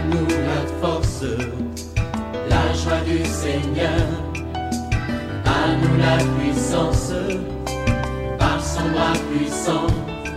nous la force, la joie du Seigneur. À nous la puissance, par son bras puissant.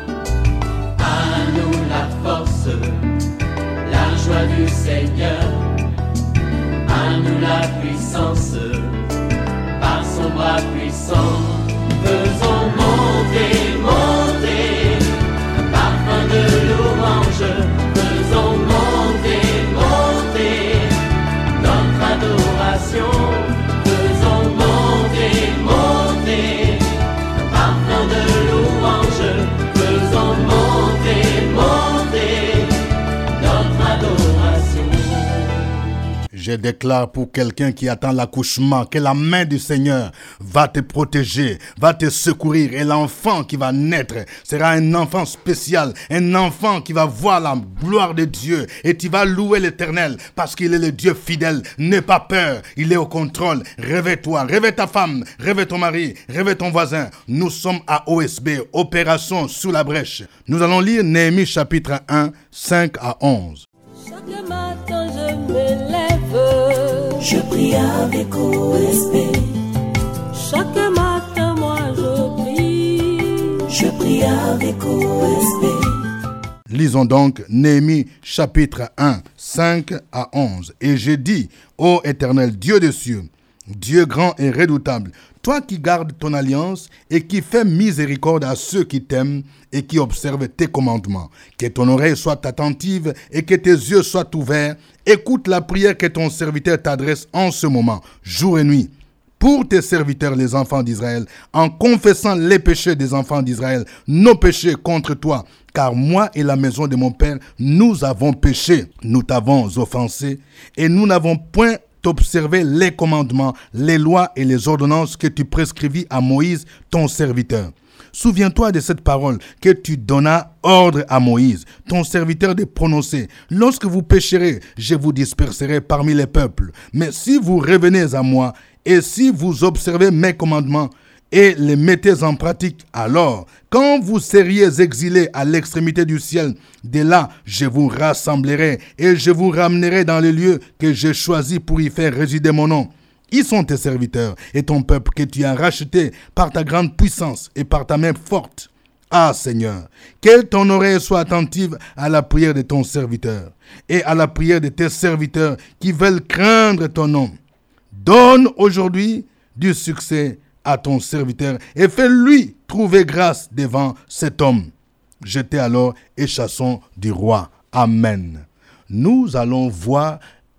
À nous la force, la joie du Seigneur. À nous la puissance, par son bras puissant. Faisons monter, monter, un parfum de louange. Faisons monter, monter, notre adoration. Faisons monter, monter, un parfum de louange. Faisons monter, monter, notre adoration. Je déclare pour quelqu'un qui attend l'accouchement que la main du Seigneur va te protéger, va te secourir, et l'enfant qui va naître sera un enfant spécial, un enfant qui va voir la gloire de Dieu, et tu vas louer l'Éternel parce qu'il est le Dieu fidèle. N'aie pas peur, il est au contrôle. Réveille-toi, réveille ta femme, réveille ton mari, réveille ton voisin. Nous sommes à OSB, Opération Sous la Brèche. Nous allons lire Néhémie chapitre 1, 5 à 11. Chaque matin je me lève, je prie avec OSB. Chaque matin moi je prie avec OSB. Lisons donc Néhémie chapitre 1, 5 à 11. Et j'ai dit, ô Éternel, Dieu des cieux, Dieu grand et redoutable, toi qui gardes ton alliance et qui fais miséricorde à ceux qui t'aiment et qui observent tes commandements, que ton oreille soit attentive et que tes yeux soient ouverts, écoute la prière que ton serviteur t'adresse en ce moment, jour et nuit, pour tes serviteurs les enfants d'Israël, en confessant les péchés des enfants d'Israël, nos péchés contre toi, car moi et la maison de mon père, nous avons péché, nous t'avons offensé, et nous n'avons point observé les commandements, les lois et les ordonnances que tu prescrivis à Moïse, ton serviteur. Souviens-toi de cette parole que tu donnas ordre à Moïse, ton serviteur, de prononcer. Lorsque vous pécherez, je vous disperserai parmi les peuples. Mais si vous revenez à moi et si vous observez mes commandements et les mettez en pratique, alors, quand vous seriez exilés à l'extrémité du ciel, de là, je vous rassemblerai et je vous ramènerai dans les lieux que j'ai choisis pour y faire résider mon nom. Ils sont tes serviteurs et ton peuple que tu as racheté par ta grande puissance et par ta main forte. Ah Seigneur, que ton oreille soit attentive à la prière de ton serviteur et à la prière de tes serviteurs qui veulent craindre ton nom. Donne aujourd'hui du succès à ton serviteur et fais-lui trouver grâce devant cet homme. Jetez alors et chassons du roi. Amen. Nous allons voir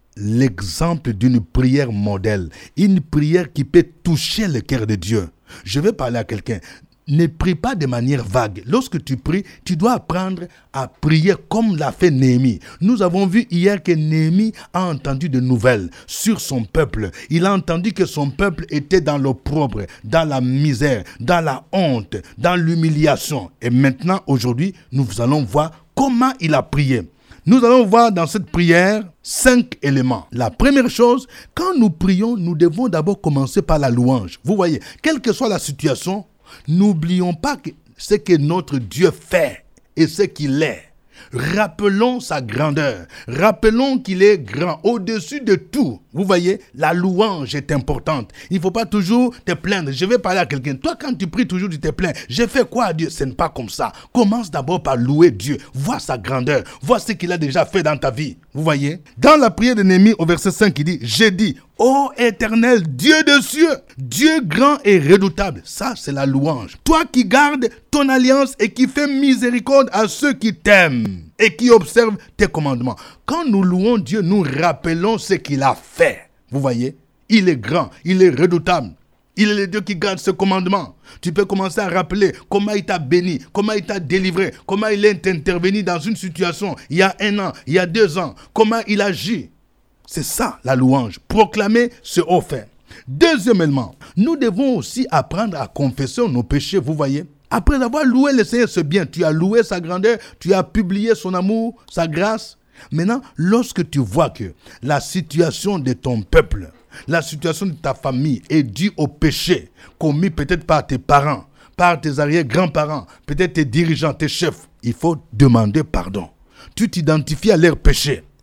l'exemple d'une prière modèle, une prière qui peut toucher le cœur de Dieu. Je vais parler à quelqu'un. Ne prie pas de manière vague. Lorsque tu pries, tu dois apprendre à prier comme l'a fait Néhémie. Nous avons vu hier que Néhémie a entendu de nouvelles sur son peuple. Il a entendu que son peuple était dans l'opprobre, dans la misère, dans la honte, dans l'humiliation. Et maintenant, aujourd'hui, nous allons voir comment il a prié. Nous allons voir dans cette prière 5 éléments. La première chose, quand nous prions, nous devons d'abord commencer par la louange. Vous voyez, quelle que soit la situation, n'oublions pas ce que notre Dieu fait et ce qu'il est. Rappelons sa grandeur. Rappelons qu'il est grand, au-dessus de tout. Vous voyez, la louange est importante. Il ne faut pas toujours te plaindre. Je vais parler à quelqu'un. Toi, quand tu pries toujours, tu te plains. J'ai fait quoi à Dieu? Ce n'est pas comme ça. Commence d'abord par louer Dieu. Vois sa grandeur. Vois ce qu'il a déjà fait dans ta vie. Vous voyez? Dans la prière de Néhémie, au verset 5, il dit, « J'ai dit, ô Éternel, Dieu des cieux, Dieu grand et redoutable. » Ça, c'est la louange. Toi qui gardes ton alliance et qui fais miséricorde à ceux qui t'aiment et qui observent tes commandements. Quand nous louons Dieu, nous rappelons ce qu'il a fait. Vous voyez? Il est grand, il est redoutable. Il est le Dieu qui garde ses commandements. Tu peux commencer à rappeler comment il t'a béni, comment il t'a délivré, comment il est intervenu dans une situation il y a 1 an, il y a 2 ans, comment il agit. C'est ça la louange, proclamer ce haut fait. Deuxièmement, nous devons aussi apprendre à confesser nos péchés, vous voyez. Après avoir loué le Seigneur, c'est bien, tu as loué sa grandeur, tu as publié son amour, sa grâce. Maintenant, lorsque tu vois que la situation de ton peuple, la situation de ta famille est due au péché commis peut-être par tes parents, par tes arrière-grands-parents, peut-être tes dirigeants, tes chefs, il faut demander pardon. Tu t'identifies à leurs péchés.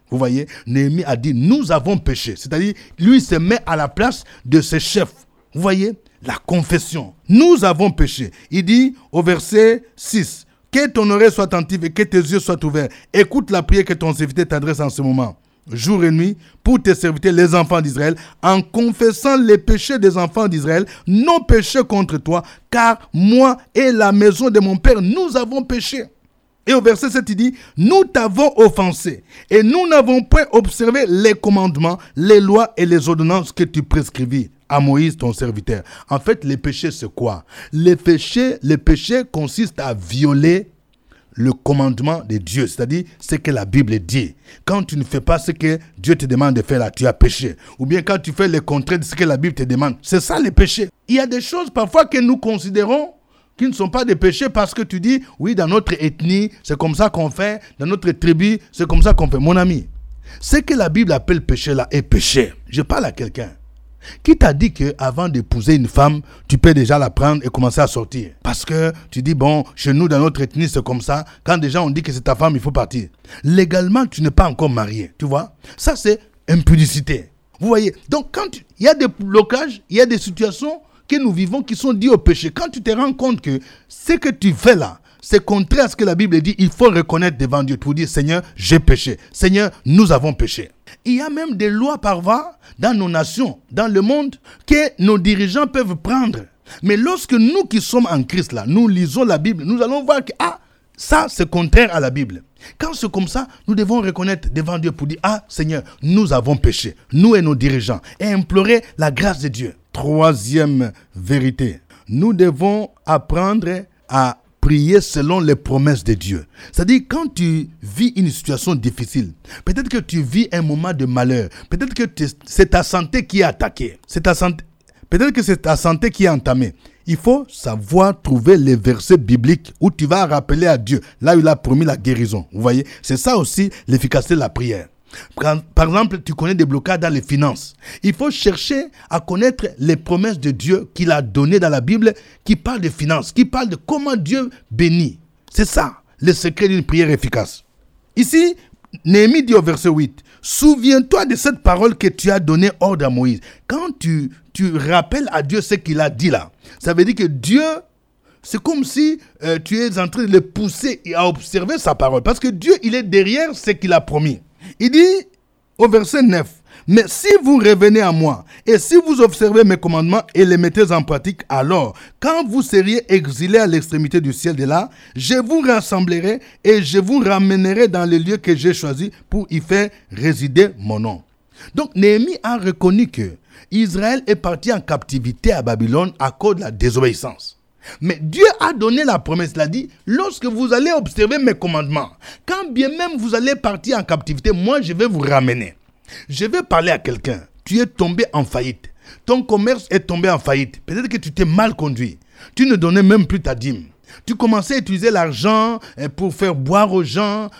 Vous voyez, Néhémie a dit, nous avons péché. C'est-à-dire, lui se met à la place de ses chefs. Vous voyez, la confession. Nous avons péché. Il dit au verset 6, que ton oreille soit attentive et que tes yeux soient ouverts. Écoute la prière que ton serviteur t'adresse en ce moment, jour et nuit, pour tes serviteurs, les enfants d'Israël, en confessant les péchés des enfants d'Israël, nos péchés contre toi, car moi et la maison de mon père, nous avons péché. Et au verset 7, il dit, nous t'avons offensé et nous n'avons point observé les commandements, les lois et les ordonnances que tu prescrivis à Moïse, ton serviteur. En fait, les péchés, c'est quoi? Les péchés consistent à violer le commandement de Dieu, c'est-à-dire ce que la Bible dit. Quand tu ne fais pas ce que Dieu te demande de faire là, tu as péché. Ou bien quand tu fais le contraire de ce que la Bible te demande. C'est ça les péchés. Il y a des choses parfois que nous considérons qui ne sont pas des péchés parce que tu dis, oui, dans notre ethnie, c'est comme ça qu'on fait, dans notre tribu, c'est comme ça qu'on fait. Mon ami, ce que la Bible appelle péché là est péché. Je parle à quelqu'un. Qui t'a dit qu'avant d'épouser une femme, tu peux déjà la prendre et commencer à sortir? Parce que tu dis, bon, chez nous, dans notre ethnie, c'est comme ça. Quand déjà on dit que c'est ta femme, il faut partir. Légalement, tu n'es pas encore marié, tu vois. Ça, c'est impudicité. Vous voyez? Donc, il y a des blocages, il y a des situations que nous vivons qui sont dues au péché. Quand tu te rends compte que ce que tu fais là, c'est contraire à ce que la Bible dit, il faut reconnaître devant Dieu pour dire, Seigneur, j'ai péché. Seigneur, nous avons péché. Il y a même des lois parfois dans nos nations, dans le monde, que nos dirigeants peuvent prendre. Mais lorsque nous qui sommes en Christ, là, nous lisons la Bible, nous allons voir que ça c'est contraire à la Bible. Quand c'est comme ça, nous devons reconnaître devant Dieu pour dire, Seigneur, nous avons péché, nous et nos dirigeants, et implorer la grâce de Dieu. Troisième vérité, nous devons apprendre à prier selon les promesses de Dieu. C'est-à-dire, quand tu vis une situation difficile, peut-être que tu vis un moment de malheur, peut-être que c'est ta santé qui est attaquée, peut-être que c'est ta santé qui est entamée. Il faut savoir trouver les versets bibliques où tu vas rappeler à Dieu, là où il a promis la guérison. Vous voyez, c'est ça aussi l'efficacité de la prière. Par exemple, tu connais des blocages dans les finances. Il faut chercher à connaître les promesses de Dieu qu'il a données dans la Bible qui parlent de finances, qui parlent de comment Dieu bénit. C'est ça, le secret d'une prière efficace. Ici, Néhémie dit au verset 8, « Souviens-toi de cette parole que tu as donnée ordre à Moïse. » Quand tu rappelles à Dieu ce qu'il a dit là, ça veut dire que Dieu, c'est comme si tu es en train de le pousser à observer sa parole. Parce que Dieu, il est derrière ce qu'il a promis. Il dit au verset 9, « Mais si vous revenez à moi, et si vous observez mes commandements et les mettez en pratique, alors, quand vous seriez exilés à l'extrémité du ciel de là, je vous rassemblerai et je vous ramènerai dans les lieux que j'ai choisis pour y faire résider mon nom. » Donc, Néhémie a reconnu que Israël est parti en captivité à Babylone à cause de la désobéissance. Mais Dieu a donné la promesse, il a dit, lorsque vous allez observer mes commandements, quand bien même vous allez partir en captivité, moi je vais vous ramener. Je vais parler à quelqu'un, tu es tombé en faillite, ton commerce est tombé en faillite, peut-être que tu t'es mal conduit, tu ne donnais même plus ta dîme, tu commençais à utiliser l'argent pour faire boire aux gens,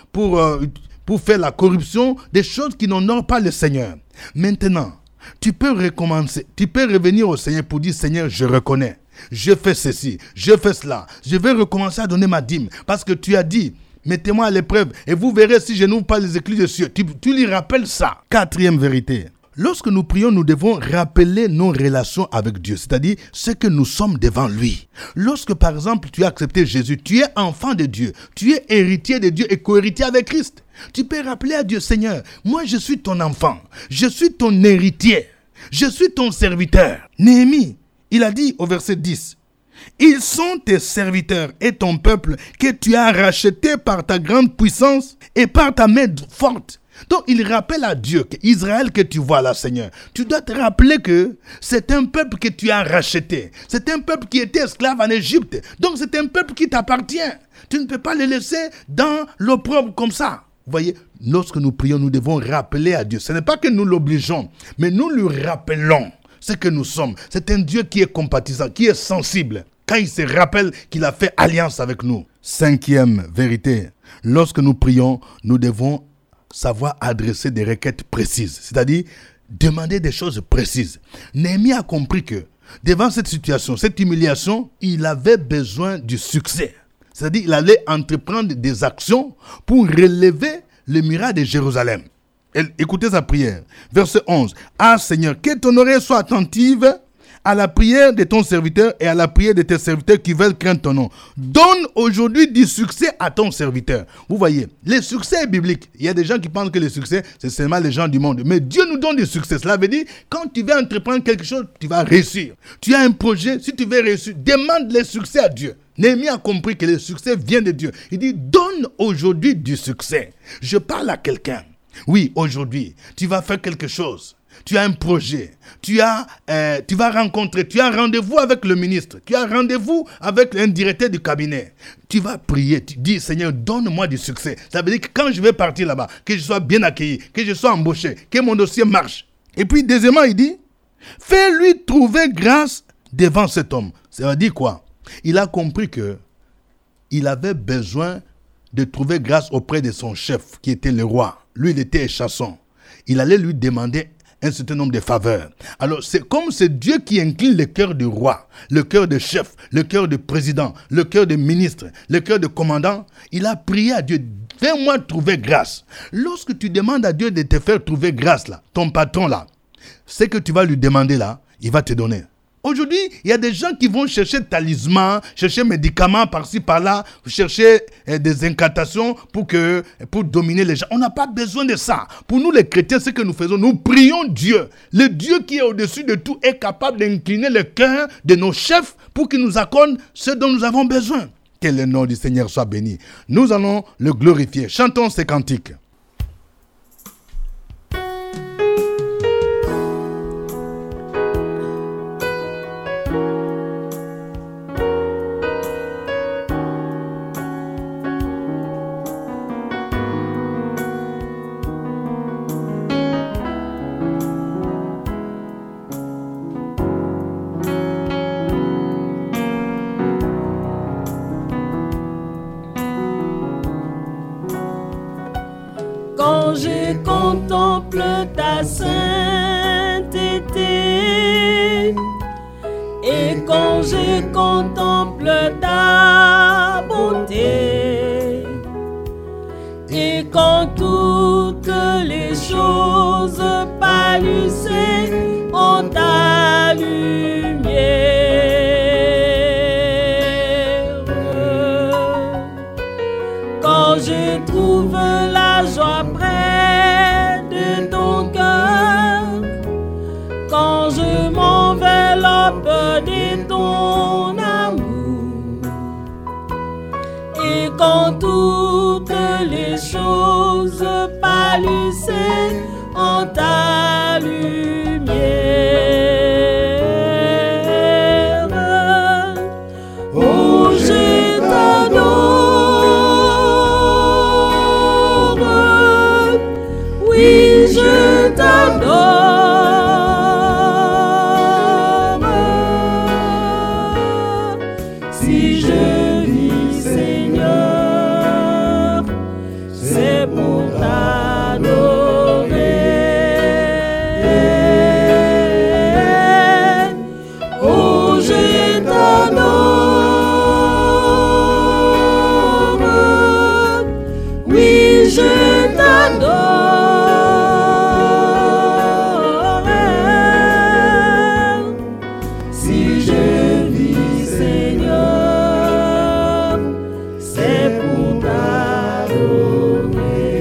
pour faire la corruption, des choses qui n'honorent pas le Seigneur. Maintenant, tu peux recommencer, tu peux revenir au Seigneur pour dire, Seigneur, je reconnais. Je fais ceci, je fais cela. Je vais recommencer à donner ma dîme. Parce que tu as dit, mettez-moi à l'épreuve et vous verrez si je n'ouvre pas les écluses des cieux. Tu lui rappelles ça. Quatrième vérité. Lorsque nous prions, nous devons rappeler nos relations avec Dieu. C'est-à-dire ce que nous sommes devant lui. Lorsque par exemple tu as accepté Jésus, tu es enfant de Dieu. Tu es héritier de Dieu et co-héritier avec Christ. Tu peux rappeler à Dieu, Seigneur, moi je suis ton enfant. Je suis ton héritier. Je suis ton serviteur. Néhémie, il a dit au verset 10, « Ils sont tes serviteurs et ton peuple que tu as racheté par ta grande puissance et par ta main forte. » Donc il rappelle à Dieu qu'Israël que tu vois là, Seigneur, tu dois te rappeler que c'est un peuple que tu as racheté. C'est un peuple qui était esclave en Égypte. Donc c'est un peuple qui t'appartient. Tu ne peux pas le laisser dans l'opprobre comme ça. Vous voyez, lorsque nous prions, nous devons rappeler à Dieu. Ce n'est pas que nous l'obligeons, mais nous lui rappelons ce que nous sommes. C'est un Dieu qui est compatissant, qui est sensible. Quand il se rappelle qu'il a fait alliance avec nous. Cinquième vérité. Lorsque nous prions, nous devons savoir adresser des requêtes précises. C'est-à-dire, demander des choses précises. Néhémie a compris que, devant cette situation, cette humiliation, il avait besoin du succès. C'est-à-dire, il allait entreprendre des actions pour relever le muraille de Jérusalem. Écoutez sa prière. Verset 11. Ah Seigneur, que ton oreille soit attentive à la prière de ton serviteur et à la prière de tes serviteurs qui veulent craindre ton nom. Donne aujourd'hui du succès à ton serviteur. Vous voyez, le succès est biblique. Il y a des gens qui pensent que le succès, c'est seulement les gens du monde. Mais Dieu nous donne du succès. Cela veut dire, quand tu veux entreprendre quelque chose, tu vas réussir. Tu as un projet, si tu veux réussir, demande le succès à Dieu. Néhémie a compris que le succès vient de Dieu. Il dit, donne aujourd'hui du succès. Je parle à quelqu'un. Oui, aujourd'hui, tu vas faire quelque chose. Tu as un projet, tu vas rencontrer, tu as un rendez-vous avec le ministre, tu as un rendez-vous avec un directeur du cabinet. Tu vas prier, tu dis, Seigneur, donne-moi du succès. Ça veut dire que quand je vais partir là-bas, que je sois bien accueilli, que je sois embauché, que mon dossier marche. Et puis, deuxièmement, il dit, fais-lui trouver grâce devant cet homme. Ça veut dire quoi? Il a compris que il avait besoin de trouver grâce auprès de son chef, qui était le roi. Lui, il était chasson. Il allait lui demander un certain nombre de faveurs. Alors, c'est comme c'est Dieu qui incline le cœur du roi, le cœur du chef, le cœur du président, le cœur du ministre, le cœur du commandant. Il a prié à Dieu, fais-moi trouver grâce. Lorsque tu demandes à Dieu de te faire trouver grâce, là, ton patron, là, ce que tu vas lui demander, là, il va te donner. Aujourd'hui, il y a des gens qui vont chercher talismans, chercher médicaments par-ci, par-là, chercher des incantations pour dominer les gens. On n'a pas besoin de ça. Pour nous, les chrétiens, ce que nous faisons, nous prions Dieu. Le Dieu qui est au-dessus de tout est capable d'incliner le cœur de nos chefs pour qu'il nous accorde ce dont nous avons besoin. Que le nom du Seigneur soit béni. Nous allons le glorifier. Chantons ces cantiques. Quand je contemple ta sainteté et quand je contemple ta bonté et quand toutes les choses pâlissaient en ta lumière, quand je trouve la joie près de ton cœur, quand je m'enveloppe de ton amour, et quand toutes les choses pâlissaient en ta lumière, oh je t'adore, oui je t'adore. Si je vis Seigneur, c'est pour t'adorer. Oh je t'adore, oui je t'adore. Si je vis Seigneur, c'est pour t'adorer.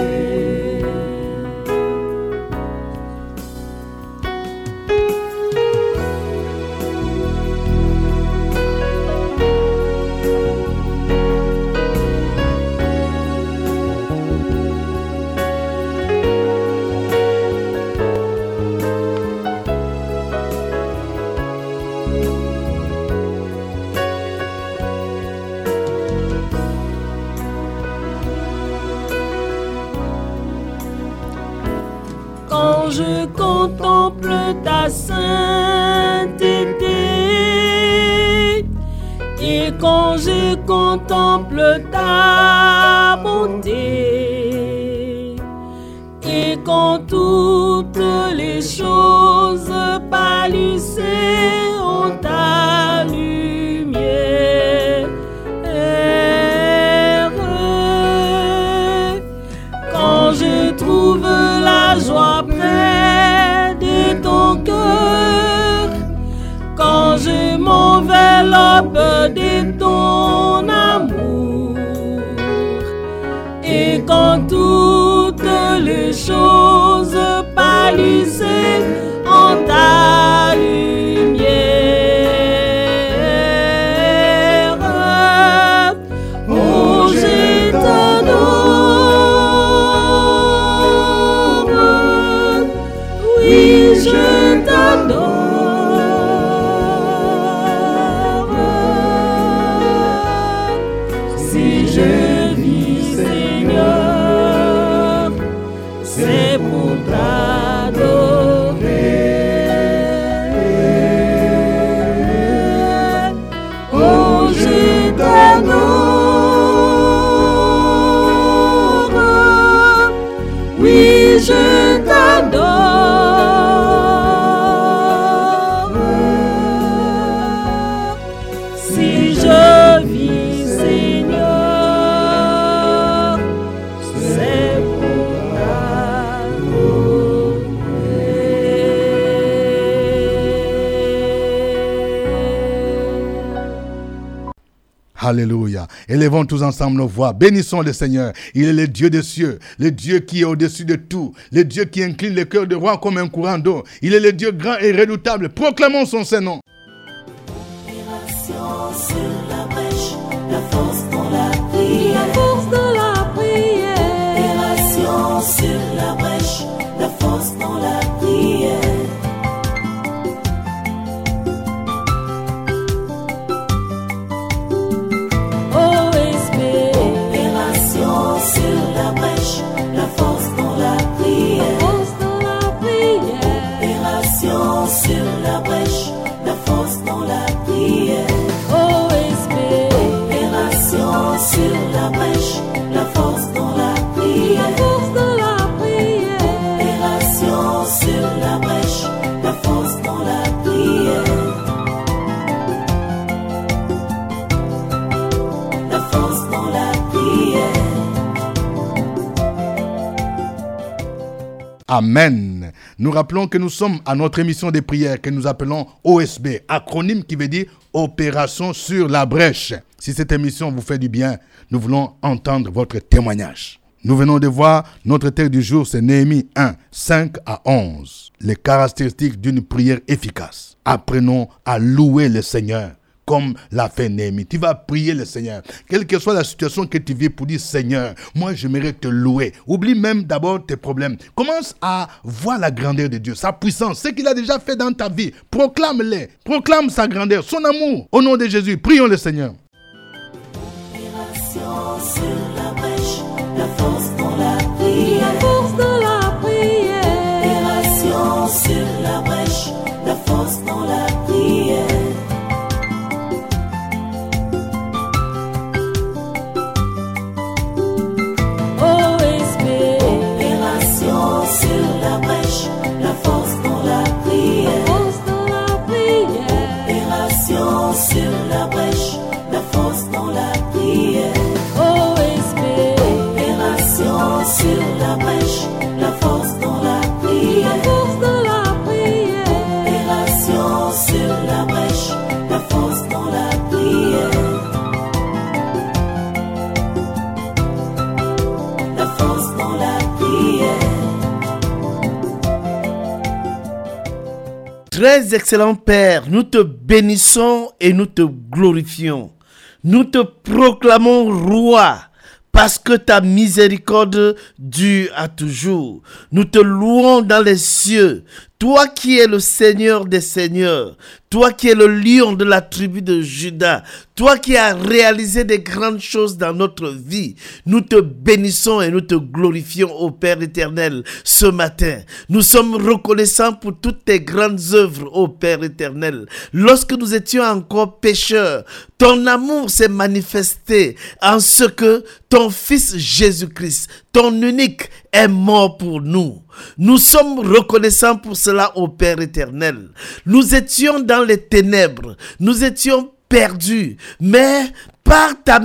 Quand je contemple ta sainteté et quand je contemple ta bonté et quand toutes les choses pâlissaient en ta lumière, quand je trouve l'aube de ton amour. Et quand toutes les choses pâlissaient en ta lumière, oh, je t'adore, oui, je t'adore. Si je vis, Seigneur, c'est pour t'adorer. Oh, je t'adore, oui, je t'adore. Si je vis, Seigneur, c'est pour t'adorer. Alléluia. Élevons tous ensemble nos voix. Bénissons le Seigneur. Il est le Dieu des cieux, le Dieu qui est au-dessus de tout, le Dieu qui incline le cœur de roi comme un courant d'eau. Il est le Dieu grand et redoutable. Proclamons son Saint-Nom. Opération sur la brèche, la force dans la prière. La force de la prière. Opération sur la brèche, la force dans la prière. OSB. Opération sur la brèche, la force dans la prière. Force de la prière. Opération sur la brèche, la force dans la prière. OSB. Opération sur la brèche, la force dans la prière. Force de la prière. Opération sur la brèche, la force dans la prière. La force dans la prière. Amen. Nous rappelons que nous sommes à notre émission de prière que nous appelons OSB, acronyme qui veut dire Opération sur la brèche. Si cette émission vous fait du bien, nous voulons entendre votre témoignage. Nous venons de voir notre texte du jour, c'est Néhémie 1, 5 à 11. Les caractéristiques d'une prière efficace. Apprenons à louer le Seigneur. Comme l'a fait Néhémie. Tu vas prier le Seigneur. Quelle que soit la situation que tu vis pour dire Seigneur, moi j'aimerais te louer. Oublie même d'abord tes problèmes. Commence à voir la grandeur de Dieu, sa puissance, ce qu'il a déjà fait dans ta vie. Proclame-les. Proclame sa grandeur, son amour. Au nom de Jésus, prions le Seigneur. Opération sur la brèche, la force dans la prière. La force de la prière. Opération sur la brèche, la force dans la prière. OSB. Opération sur la brèche, la force dans la prière. Force de la prière. Opération sur la brèche, la force dans la prière. OSB. Opération sur la brèche, la force dans la prière. Force de la prière. Opération sur la brèche, la force dans la prière. La force dans la prière. Très excellent Père, nous te bénissons et nous te glorifions. Nous te proclamons roi parce que ta miséricorde dure à toujours. Nous te louons dans les cieux, toi qui es le Seigneur des seigneurs, toi qui es le lion de la tribu de Juda, toi qui as réalisé des grandes choses dans notre vie. Nous te bénissons et nous te glorifions, ô Père éternel, ce matin. Nous sommes reconnaissants pour toutes tes grandes œuvres, ô Père éternel. Lorsque nous étions encore pécheurs, ton amour s'est manifesté en ce que ton Fils Jésus-Christ, ton unique, est mort pour nous. Nous sommes reconnaissants pour cela, ô Père éternel. Nous étions dans les ténèbres, nous étions perdus, mais par ta main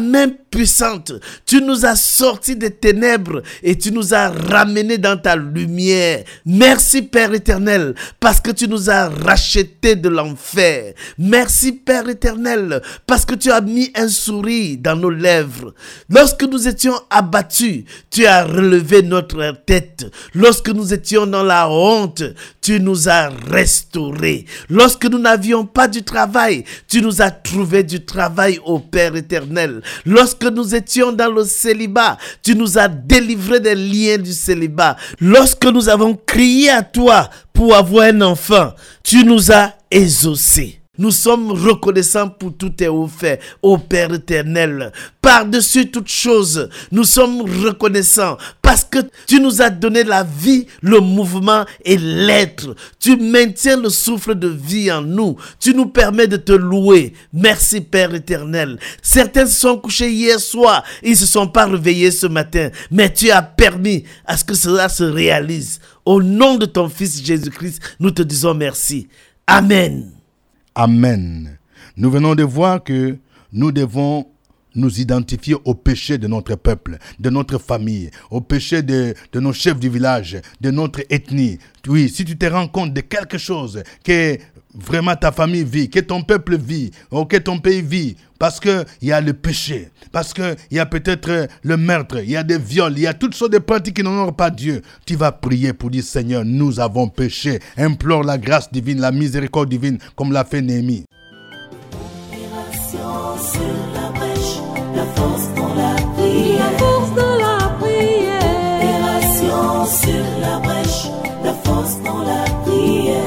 puissante. Tu nous as sortis des ténèbres et tu nous as ramenés dans ta lumière. Merci Père éternel, parce que tu nous as rachetés de l'enfer. Merci Père éternel, parce que tu as mis un sourire dans nos lèvres. Lorsque nous étions abattus, tu as relevé notre tête. Lorsque nous étions dans la honte, tu nous as restaurés. Lorsque nous n'avions pas du travail, tu nous as trouvé du travail, ô Père éternel. Lorsque nous étions dans le célibat, tu nous as délivrés des liens du célibat. Lorsque nous avons crié à toi pour avoir un enfant, tu nous as exaucés. Nous sommes reconnaissants pour tout tes faits, ô Père éternel. Par-dessus toute chose, nous sommes reconnaissants parce que tu nous as donné la vie, le mouvement et l'être. Tu maintiens le souffle de vie en nous. Tu nous permets de te louer. Merci Père éternel. Certains se sont couchés hier soir, ils ne se sont pas réveillés ce matin, mais tu as permis à ce que cela se réalise. Au nom de ton Fils Jésus-Christ, nous te disons merci. Amen. Amen. Nous venons de voir que nous devons nous identifier au péché de notre peuple, de notre famille, au péché de nos chefs du village, de notre ethnie. Oui, si tu te rends compte de quelque chose que vraiment ta famille vit, que ton peuple vit, ou que ton pays vit, parce qu'il y a le péché, parce qu'il y a peut-être le meurtre, il y a des viols, il y a toutes sortes de pratiques qui n'honorent pas Dieu. Tu vas prier pour dire, Seigneur, nous avons péché. Implore la grâce divine, la miséricorde divine, comme l'a fait Néhémie. Opération sur la brèche, la force dans la prière. La force de la prière. Opération sur la brèche, la force dans la prière.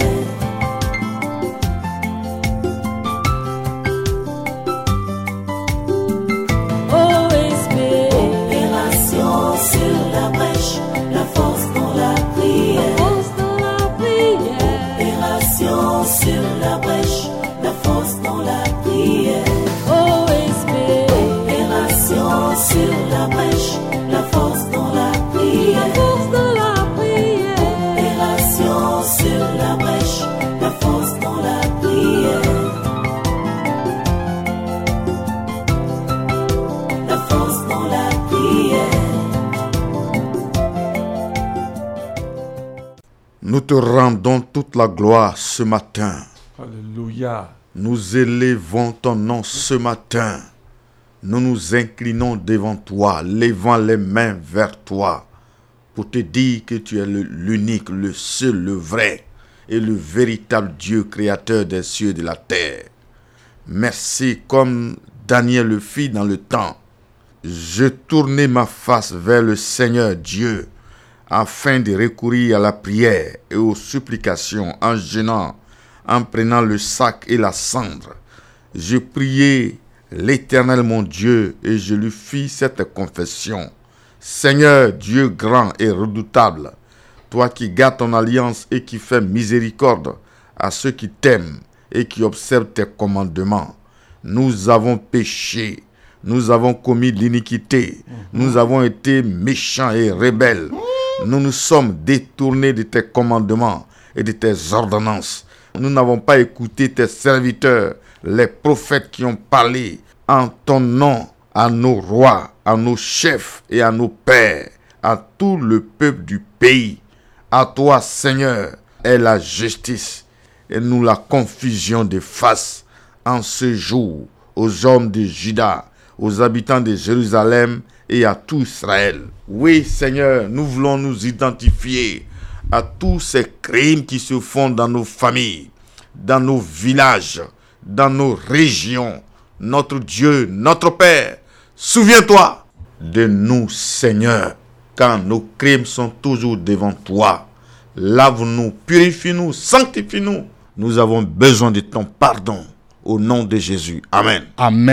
Opération sur la brèche, la force dans la prière. Opération sur la brèche, la force dans la prière. Opération sur la brèche, la force dans la prière. Opération sur la brèche, la force dans la prière. La force dans la prière. Nous te rendons toute la gloire ce matin. Alléluia. Nous élevons ton nom ce matin. Nous nous inclinons devant toi, levant les mains vers toi, pour te dire que tu es l'unique, le seul, le vrai et le véritable Dieu créateur des cieux et de la terre. Merci, comme Daniel le fit dans le temps. Je tournai ma face vers le Seigneur Dieu, afin de recourir à la prière et aux supplications en jeûnant, en prenant le sac et la cendre. Je priai l'Éternel mon Dieu et je lui fis cette confession. Seigneur Dieu grand et redoutable, toi qui gardes ton alliance et qui fais miséricorde à ceux qui t'aiment et qui observent tes commandements, nous avons péché, nous avons commis l'iniquité, nous avons été méchants et rebelles. Nous nous sommes détournés de tes commandements et de tes ordonnances. Nous n'avons pas écouté tes serviteurs, les prophètes qui ont parlé en ton nom à nos rois, à nos chefs et à nos pères, à tout le peuple du pays. À toi, Seigneur, est la justice et nous la confusion de face en ce jour aux hommes de Juda, aux habitants de Jérusalem et à tout Israël. Oui, Seigneur, nous voulons nous identifier à tous ces crimes qui se font dans nos familles, dans nos villages, dans nos régions. Notre Dieu, notre Père, souviens-toi de nous, Seigneur, quand nos crimes sont toujours devant toi. Lave-nous, purifie-nous, sanctifie-nous. Nous avons besoin de ton pardon. Au nom de Jésus. Amen.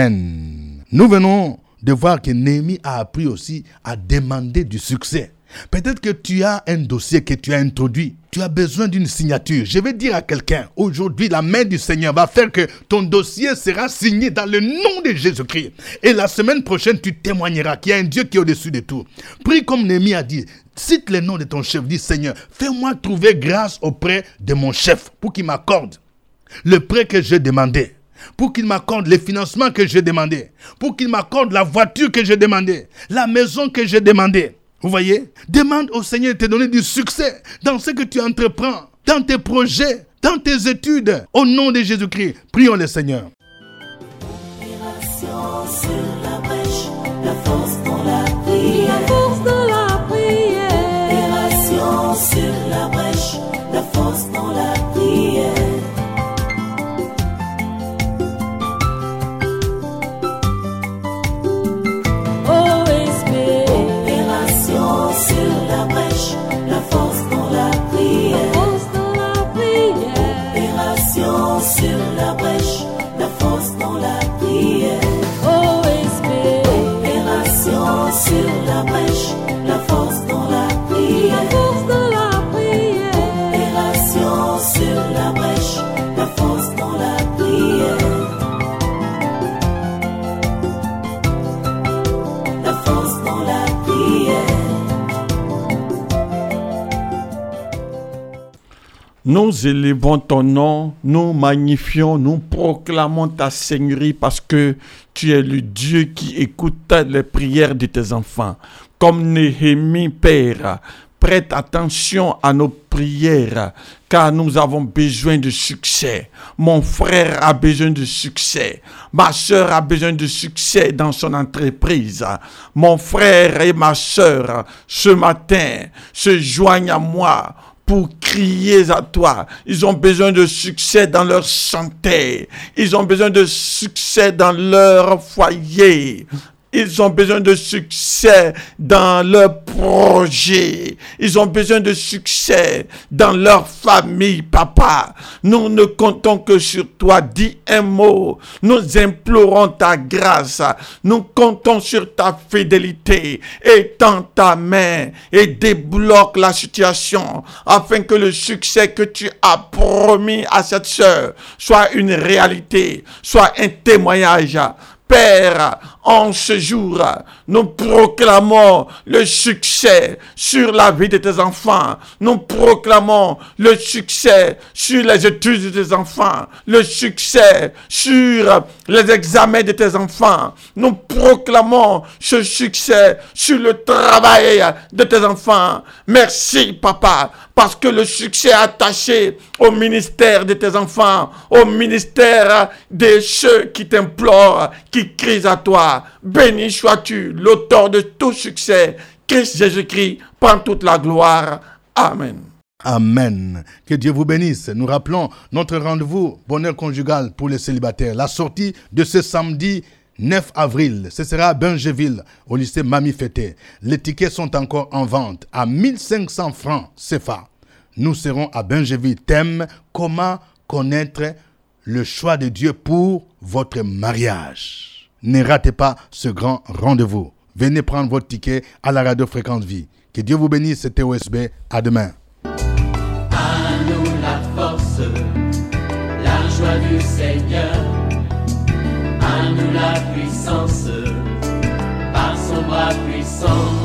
Amen. Nous venons de voir que Néhémie a appris aussi à demander du succès. Peut-être que tu as un dossier que tu as introduit. Tu as besoin d'une signature. Je vais dire à quelqu'un, aujourd'hui, la main du Seigneur va faire que ton dossier sera signé dans le nom de Jésus-Christ. Et la semaine prochaine, tu témoigneras qu'il y a un Dieu qui est au-dessus de tout. Prie comme Néhémie a dit. Cite le nom de ton chef. Dis, Seigneur, fais-moi trouver grâce auprès de mon chef pour qu'il m'accorde le prêt que j'ai demandé. pour qu'il m'accorde les financements que j'ai demandés, pour qu'il m'accorde la voiture que j'ai demandée, la maison que j'ai demandée. Vous voyez? Demande au Seigneur de te donner du succès dans ce que tu entreprends, dans tes projets, dans tes études. Au nom de Jésus-Christ, prions le Seigneur. Opération sur la brèche, la force dans la prière. La force de la prière. Opération sur la brèche, la force dans la prière. OSB. Opération sur la brèche, la force dans la prière. Force de la prière. Opération sur la brèche, la force dans la prière. OSB. Opération sur la brèche, la force dans la prière. Force de la prière. Opération sur la brèche, la force dans la prière. La force dans la prière. Nous élevons ton nom, nous magnifions, nous proclamons ta Seigneurie parce que tu es le Dieu qui écoute les prières de tes enfants. Comme Néhémie, Père, prête attention à nos prières car nous avons besoin de succès. Mon frère a besoin de succès. Ma soeur a besoin de succès dans son entreprise. Mon frère et ma soeur, ce matin, se joignent à moi pour crier à toi. Ils ont besoin de succès dans leur santé. Ils ont besoin de succès dans leur foyer. Ils ont besoin de succès dans leur projet. Ils ont besoin de succès dans leur famille, papa. Nous ne comptons que sur toi. Dis un mot. Nous implorons ta grâce. Nous comptons sur ta fidélité. Étends ta main et débloque la situation afin que le succès que tu as promis à cette sœur soit une réalité, soit un témoignage. Père, en ce jour, nous proclamons le succès sur la vie de tes enfants. Nous proclamons le succès sur les études de tes enfants. Le succès sur les examens de tes enfants. Nous proclamons ce succès sur le travail de tes enfants. Merci, papa, parce que le succès est attaché au ministère de tes enfants, au ministère de ceux qui t'implorent, qui crient à toi. Béni sois-tu, l'auteur de tout succès. Christ Jésus-Christ, prends toute la gloire. Amen. Amen. Que Dieu vous bénisse. Nous rappelons notre rendez-vous bonheur conjugal pour les célibataires. La sortie de ce samedi 9 avril, ce sera à Bungeville, au lycée Mami Fété. Les tickets sont encore en vente à 1500 francs CFA. Nous serons à Bungeville. Thème: comment connaître le choix de Dieu pour votre mariage. Ne ratez pas ce grand rendez-vous. Venez prendre votre ticket à la radio Fréquence Vie. Que Dieu vous bénisse, c'était OSB. À demain. À nous la force, la joie du Seigneur. À nous la puissance, par son bras puissant.